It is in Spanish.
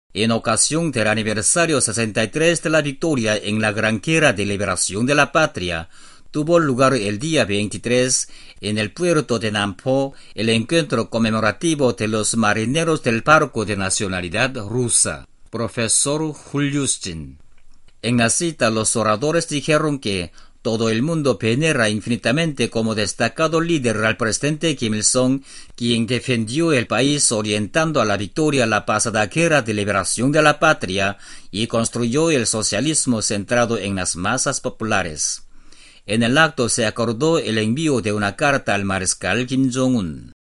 En ocasión del aniversario 63 de la victoria en la Gran Guerra de Liberación de la Patria, tuvo lugar el día 23 en el puerto de Nampo el encuentro conmemorativo de los marineros del barco de nacionalidad rusa, profesor Hulyustin. En la cita, los oradores dijeron que todo el mundo venera infinitamente como destacado líder al presidente Kim Il-sung, quien defendió el país orientando a la victoria la pasada guerra de liberación de la patria y construyó el socialismo centrado en las masas populares. En el acto se acordó el envío de una carta al mariscal Kim Jong-un.